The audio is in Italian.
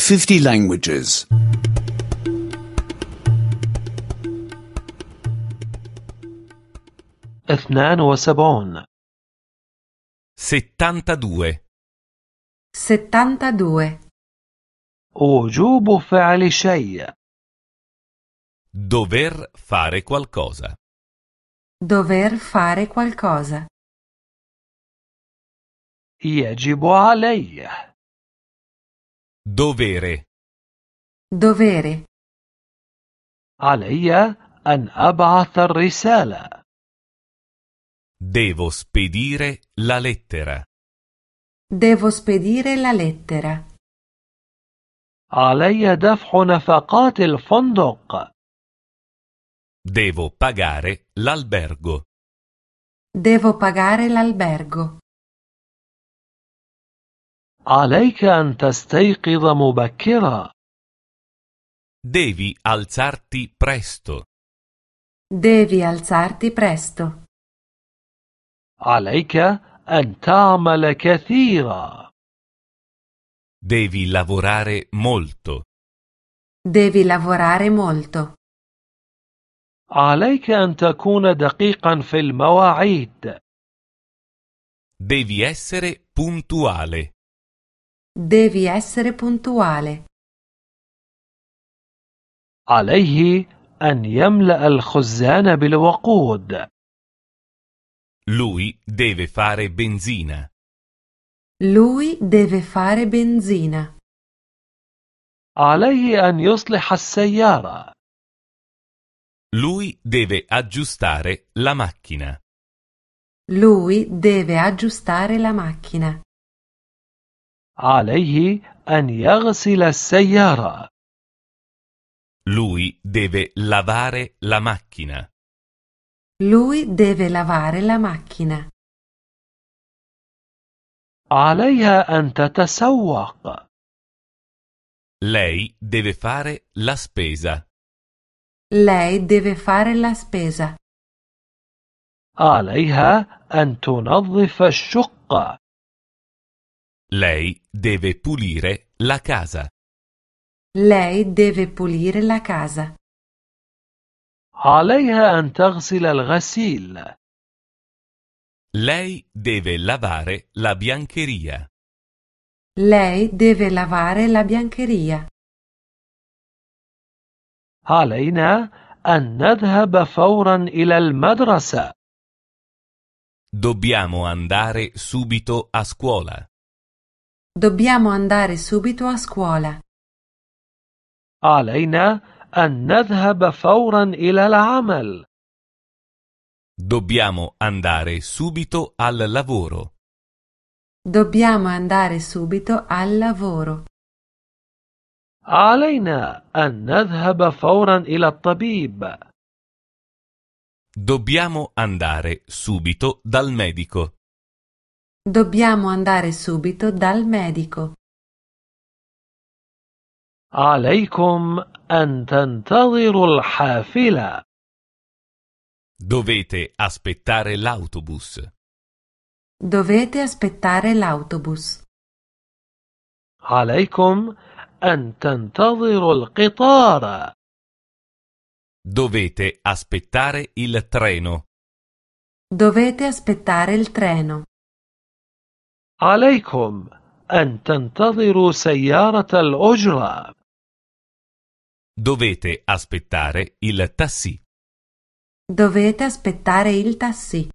50 languages. 72 72 72 وجوب فعل شيء dover fare qualcosa. dover fare qualcosa. يجب علي Dovere. Dovere. علي أن أبعث الرسالة Devo spedire la lettera. Devo spedire la lettera. علي دفع نفقات الفندق Devo pagare l'albergo. Devo pagare l'albergo. عليك أن تستيقظ مبكرا Devi alzarti presto. Devi alzarti presto. عليك أن تعمل كثيرا Devi lavorare molto. Devi lavorare molto. عليك أن تكون دقيقا في المواعيد Devi essere puntuale. Devi essere puntuale. عليه أن يملأ الخزان بالوقود Lui deve fare benzina. Lui deve fare benzina. عليه أن يصلح السيارة Lui deve aggiustare la macchina. Lui deve aggiustare la macchina. عليه أن يغسل السيارة Lui deve lavare la macchina. Lui deve lavare la macchina. عليها أن تتسوق Lei deve fare la spesa. Lei deve fare la spesa. عليها أن تنظف الشقة Lei deve pulire la casa. Lei deve pulire la casa. عليها أن تغسل الغسيل Lei deve lavare la biancheria. Lei deve lavare la biancheria. علينا أن نذهب فورا إلى المدرسة Dobbiamo andare subito a scuola. Dobbiamo andare subito a scuola. علينا أن نذهب فورا إلى العمل Dobbiamo andare subito al lavoro. Dobbiamo andare subito al lavoro. علينا أن نذهب فورا إلى الطبيب Dobbiamo andare subito dal medico. Dobbiamo andare subito dal medico. عليكم أن تنتظروا الحافلة Dovete aspettare l'autobus. Dovete aspettare l'autobus. عليكم أن تنتظروا القطار Dovete aspettare il treno. Dovete aspettare il treno. عليكم أن تنتظروا سيارة الأجرة Dovete aspettare il taxi. Dovete aspettare il taxi.